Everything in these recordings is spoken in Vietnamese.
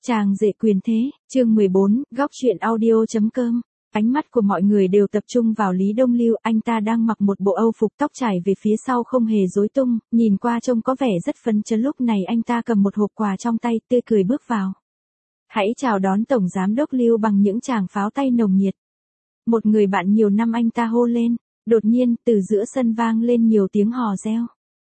Chàng rể quyền thế, chương 14, góc truyện audio.com. Ánh mắt của mọi người đều tập trung vào Lý Đông Lưu, anh ta đang mặc một bộ âu phục tóc trải về phía sau không hề rối tung, nhìn qua trông có vẻ rất phấn chấn. Lúc này anh ta cầm một hộp quà trong tay, tươi cười bước vào. Hãy chào đón Tổng Giám đốc Lưu bằng những tràng pháo tay nồng nhiệt. Một người bạn nhiều năm anh ta hô lên, đột nhiên từ giữa sân vang lên nhiều tiếng hò reo.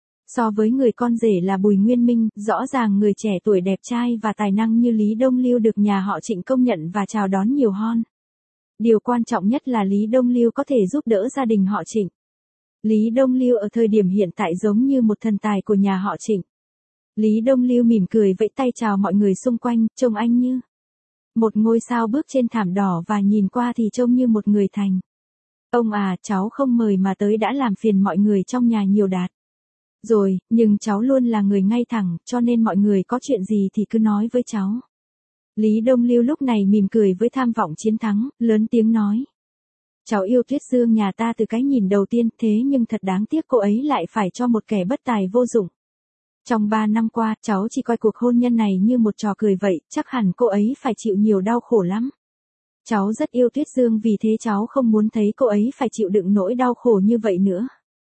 So với người con rể là Bùi Nguyên Minh, rõ ràng người trẻ tuổi đẹp trai và tài năng như Lý Đông Lưu được nhà họ Trịnh công nhận và chào đón nhiều hơn. Điều quan trọng nhất là Lý Đông Lưu có thể giúp đỡ gia đình họ Trịnh. Lý Đông Lưu ở thời điểm hiện tại giống như một thần tài của nhà họ Trịnh. Lý Đông Lưu mỉm cười vẫy tay chào mọi người xung quanh, trông anh như một ngôi sao bước trên thảm đỏ và nhìn qua thì trông như một người thành. Ông à, cháu không mời mà tới đã làm phiền mọi người trong nhà nhiều đạt. Rồi, nhưng cháu luôn là người ngay thẳng, cho nên mọi người có chuyện gì thì cứ nói với cháu. Lý Đông Lưu lúc này mỉm cười với tham vọng chiến thắng, lớn tiếng nói. Cháu yêu Tuyết Dương nhà ta từ cái nhìn đầu tiên, thế nhưng thật đáng tiếc cô ấy lại phải cho một kẻ bất tài vô dụng. Trong 3 năm qua, cháu chỉ coi cuộc hôn nhân này như một trò cười vậy, chắc hẳn cô ấy phải chịu nhiều đau khổ lắm. Cháu rất yêu Tuyết Dương vì thế cháu không muốn thấy cô ấy phải chịu đựng nỗi đau khổ như vậy nữa.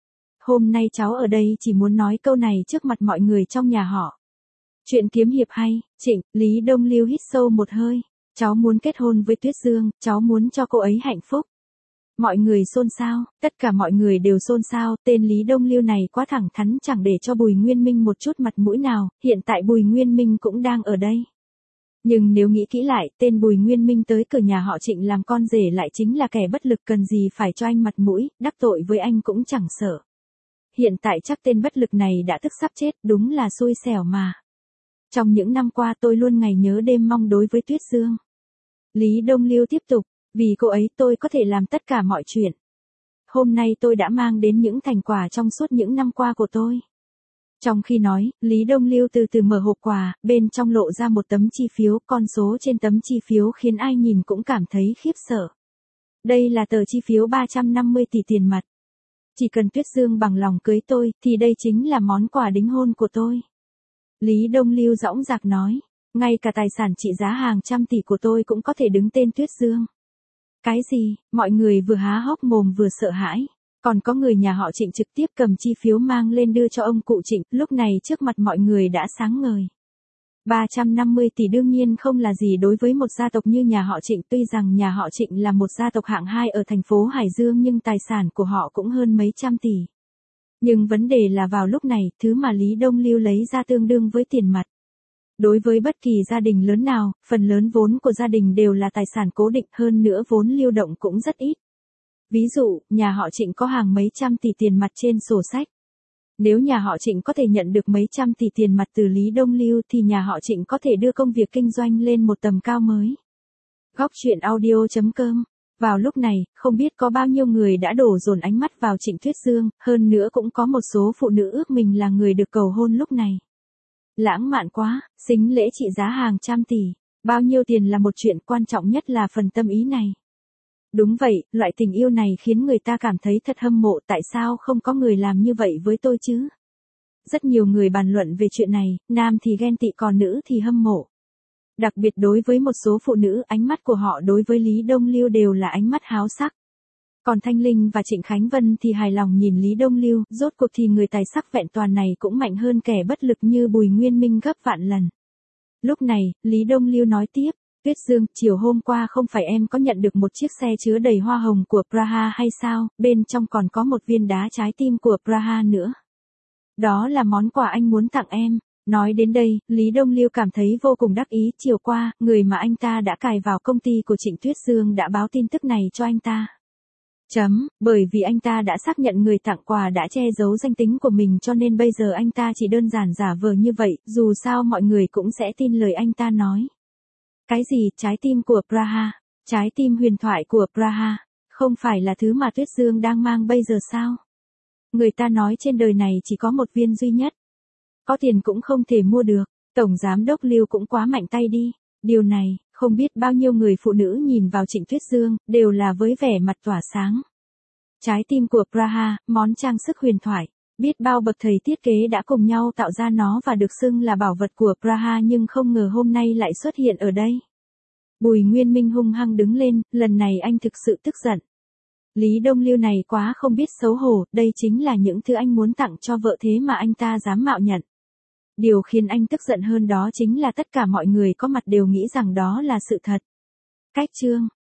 Hôm nay cháu ở đây chỉ muốn nói câu này trước mặt mọi người trong nhà họ. Chuyện kiếm hiệp hay, Trịnh, Lý Đông Lưu hít sâu một hơi. Cháu muốn kết hôn với Tuyết Dương, cháu muốn cho cô ấy hạnh phúc. Mọi người xôn xao, tất cả mọi người đều xôn xao, tên Lý Đông Lưu này quá thẳng thắn chẳng để cho Bùi Nguyên Minh một chút mặt mũi nào, hiện tại Bùi Nguyên Minh cũng đang ở đây. Nhưng nếu nghĩ kỹ lại, tên Bùi Nguyên Minh tới cửa nhà họ Trịnh làm con rể lại chính là kẻ bất lực, cần gì phải cho anh mặt mũi, đắc tội với anh cũng chẳng sợ. Hiện tại chắc tên bất lực này đã tức sắp chết, đúng là xui xẻo mà. Trong những năm qua tôi luôn ngày nhớ đêm mong đối với Tuyết Dương. Lý Đông Lưu tiếp tục, vì cô ấy tôi có thể làm tất cả mọi chuyện. Hôm nay tôi đã mang đến những thành quả trong suốt những năm qua của tôi. Trong khi nói, Lý Đông Lưu từ từ mở hộp quà, bên trong lộ ra một tấm chi phiếu, con số trên tấm chi phiếu khiến ai nhìn cũng cảm thấy khiếp sợ. Đây là tờ chi phiếu 350 tỷ tiền mặt. Chỉ cần Tuyết Dương bằng lòng cưới tôi, thì đây chính là món quà đính hôn của tôi. Lý Đông Lưu dõng dạc nói, ngay cả tài sản trị giá hàng trăm tỷ của tôi cũng có thể đứng tên Tuyết Dương. Cái gì? Mọi người vừa há hốc mồm vừa sợ hãi. Còn có người nhà họ Trịnh trực tiếp cầm chi phiếu mang lên đưa cho ông cụ Trịnh, lúc này trước mặt mọi người đã sáng ngời. 350 tỷ đương nhiên không là gì đối với một gia tộc như nhà họ Trịnh, tuy rằng nhà họ Trịnh là một gia tộc hạng 2 ở thành phố Hải Dương nhưng tài sản của họ cũng hơn mấy trăm tỷ. Nhưng vấn đề là vào lúc này, thứ mà Lý Đông Lưu lấy ra tương đương với tiền mặt. Đối với bất kỳ gia đình lớn nào, phần lớn vốn của gia đình đều là tài sản cố định, hơn nữa vốn lưu động cũng rất ít. Ví dụ, nhà họ Trịnh có hàng mấy trăm tỷ tiền mặt trên sổ sách. Nếu nhà họ Trịnh có thể nhận được mấy trăm tỷ tiền mặt từ Lý Đông Lưu thì nhà họ Trịnh có thể đưa công việc kinh doanh lên một tầm cao mới. Góc truyện audio.com. Vào lúc này, không biết có bao nhiêu người đã đổ dồn ánh mắt vào Trịnh Tuyết Dương, hơn nữa cũng có một số phụ nữ ước mình là người được cầu hôn lúc này. Lãng mạn quá, sính lễ trị giá hàng trăm tỷ, bao nhiêu tiền là một chuyện, quan trọng nhất là phần tâm ý này. Đúng vậy, loại tình yêu này khiến người ta cảm thấy thật hâm mộ, tại sao không có người làm như vậy với tôi chứ? Rất nhiều người bàn luận về chuyện này, nam thì ghen tị còn nữ thì hâm mộ. Đặc biệt đối với một số phụ nữ, ánh mắt của họ đối với Lý Đông Lưu đều là ánh mắt háo sắc. Còn Thanh Linh và Trịnh Khánh Vân thì hài lòng nhìn Lý Đông Lưu, rốt cuộc thì người tài sắc vẹn toàn này cũng mạnh hơn kẻ bất lực như Bùi Nguyên Minh gấp vạn lần. Lúc này, Lý Đông Lưu nói tiếp, Tuyết Dương, chiều hôm qua không phải em có nhận được một chiếc xe chứa đầy hoa hồng của Praha hay sao, bên trong còn có một viên đá trái tim của Praha nữa. Đó là món quà anh muốn tặng em. Nói đến đây, Lý Đông Lưu cảm thấy vô cùng đắc ý, chiều qua, người mà anh ta đã cài vào công ty của Trịnh Tuyết Dương đã báo tin tức này cho anh ta. Bởi vì anh ta đã xác nhận người tặng quà đã che giấu danh tính của mình cho nên bây giờ anh ta chỉ đơn giản giả vờ như vậy, dù sao mọi người cũng sẽ tin lời anh ta nói. Cái gì, trái tim của Praha? Trái tim huyền thoại của Praha? Không phải là thứ mà Tuyết Dương đang mang bây giờ sao? Người ta nói trên đời này chỉ có một viên duy nhất. Có tiền cũng không thể mua được, Tổng Giám đốc Lưu cũng quá mạnh tay đi. Điều này, không biết bao nhiêu người phụ nữ nhìn vào Trịnh Tuyết Dương, đều là với vẻ mặt tỏa sáng. Trái tim của Praha, món trang sức huyền thoại. Biết bao bậc thầy thiết kế đã cùng nhau tạo ra nó và được xưng là bảo vật của Praha nhưng không ngờ hôm nay lại xuất hiện ở đây. Bùi Nguyên Minh hung hăng đứng lên, lần này anh thực sự tức giận. Lý Đông Lưu này quá không biết xấu hổ, đây chính là những thứ anh muốn tặng cho vợ thế mà anh ta dám mạo nhận. Điều khiến anh tức giận hơn đó chính là tất cả mọi người có mặt đều nghĩ rằng đó là sự thật. Cách chương